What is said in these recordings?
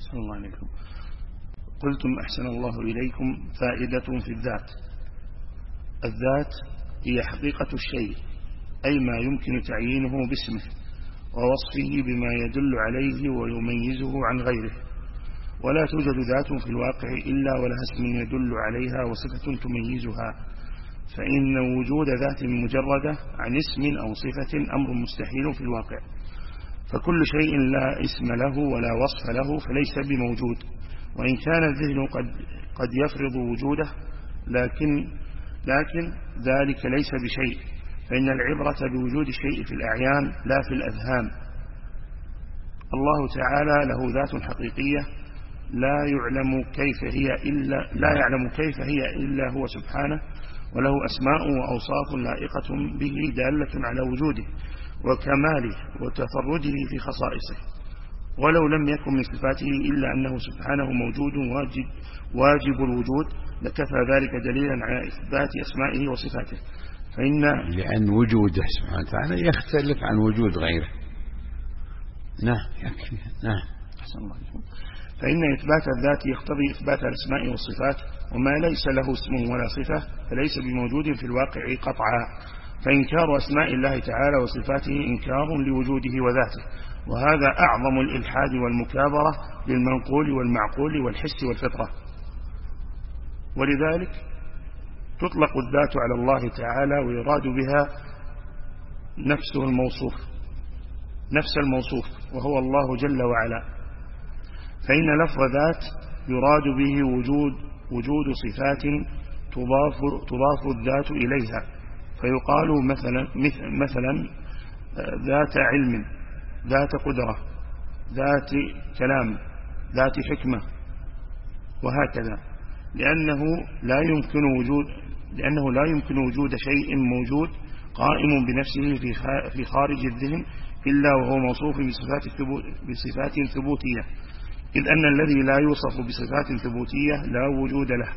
أحسن الله عليكم. قلتم أحسن الله إليكم فائدة في الذات. الذات هي حقيقة الشيء، أي ما يمكن تعيينه باسمه ووصفه بما يدل عليه ويميزه عن غيره، ولا توجد ذات في الواقع إلا ولها اسم يدل عليها وصفة تميزها، فإن وجود ذات مجردة عن اسم أو صفة أمر مستحيل في الواقع، فكل شيء لا اسم له ولا وصف له فليس بموجود، وإن كان الذهن قد يفرض وجوده، لكن ذلك ليس بشيء، فإن العبرة بوجود الشيء في الأعيان لا في الأذهان. الله تعالى له ذات حقيقية لا يعلم كيف هي إلا هو سبحانه، وله أسماء وأوصاف لائقة به دالة على وجوده وكماله وتفرده في خصائصه، ولو لم يكن من صفاته إلا أنه سبحانه موجود واجب الوجود لكفى ذلك دليلا على إثبات أسمائه وصفاته، لأن وجوده سبحانه وتعالى يختلف عن وجود غيره. نعم يكفي. نعم. أحسن الله عليكم. فإن إثبات الذات يقتضي إثبات الأسماء والصفات، وما ليس له اسم ولا صفة فليس بموجود في الواقع قطعا، فإنكار أسماء الله تعالى وصفاته إنكار لوجوده وذاته، وهذا أعظم الإلحاد والمكابرة للمنقول والمعقول والحس والفطرة. ولذلك تطلق الذات على الله تعالى ويراد بها نفس الموصوف وهو الله جل وعلا، فإن لفظ ذات يراد به وجود صفات تضاف الذات إليها، فيقال مثلا ذات علم، ذات قدرة، ذات كلام، ذات حكمة، وهكذا، لأنه لا يمكن وجود شيء موجود قائم بنفسه في خارج الذهن إلا وهو موصوف بصفات ثبوتية، إذ أن الذي لا يوصف بصفات ثبوتية لا وجود له.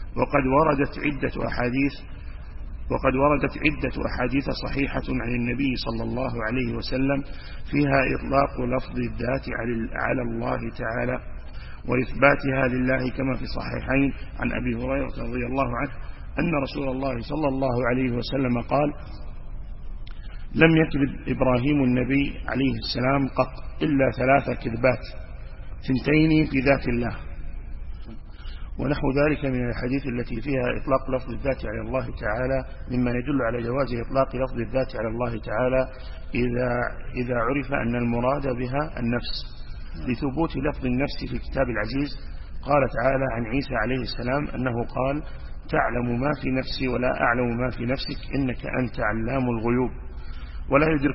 وقد وردت عدة أحاديث صحيحة عن النبي صلى الله عليه وسلم فيها إطلاق لفظ الذات على الله تعالى وإثباتها لله، كما في الصحيحين عن أبي هريرة رضي الله عنه أن رسول الله صلى الله عليه وسلم قال: لم يكذب إبراهيم النبي عليه السلام قط إلا 3 كذبات، 2 في ذات الله. ونحو ذلك من الحديث التي فيها إطلاق لفظ الذات على الله تعالى مما يدل على جواز إطلاق لفظ الذات على الله تعالى إذا عرف أن المراد بها النفس، لثبوت لفظ النفس في الكتاب العزيز. قال تعالى عن عيسى عليه السلام أنه قال: تعلم ما في نفسي ولا أعلم ما في نفسك إنك أنت علام الغيوب. ولا يدرك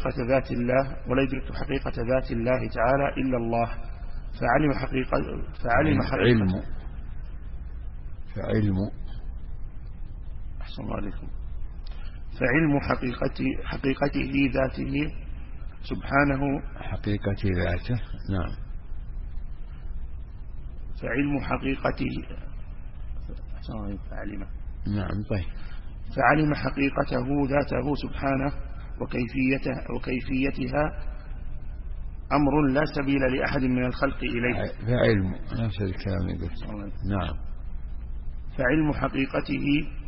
حقيقة ذات الله تعالى إلا الله، أحسن الله عليكم. فعلم حقيقته ذاته سبحانه، حقيقة ذاته. نعم. فعلم حقيقته نعم. طيب. فعلم حقيقته ذاته سبحانه وكيفيتها أمر لا سبيل لأحد من الخلق إليه. فعلم نفس الكلام يقول. نعم. فعلم حقيقته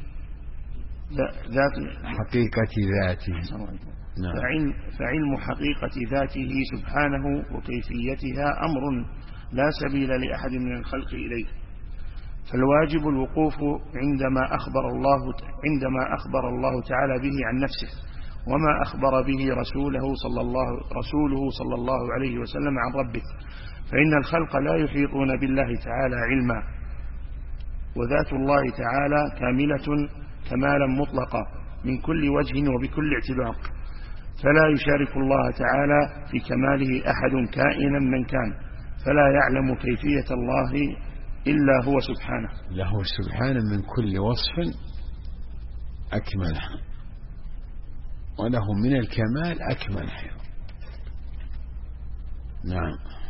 ذاته. نعم. فعلم حقيقة ذاته سبحانه وكيفيتها أمر لا سبيل لأحد من الخلق إليه، فالواجب الوقوف عندما أخبر الله تعالى به عن نفسه، وما أخبر به رسوله صلى الله عليه وسلم عن ربه، فإن الخلق لا يحيطون بالله تعالى علما، وذات الله تعالى كاملة كمالا مطلقا من كل وجه وبكل اعتبار، فلا يشارك الله تعالى في كماله أحد كائنا من كان، فلا يعلم كيفية الله إلا هو سبحانه. له سبحانه من كل وصف أكمله، وله من الكمال أكمله. نعم.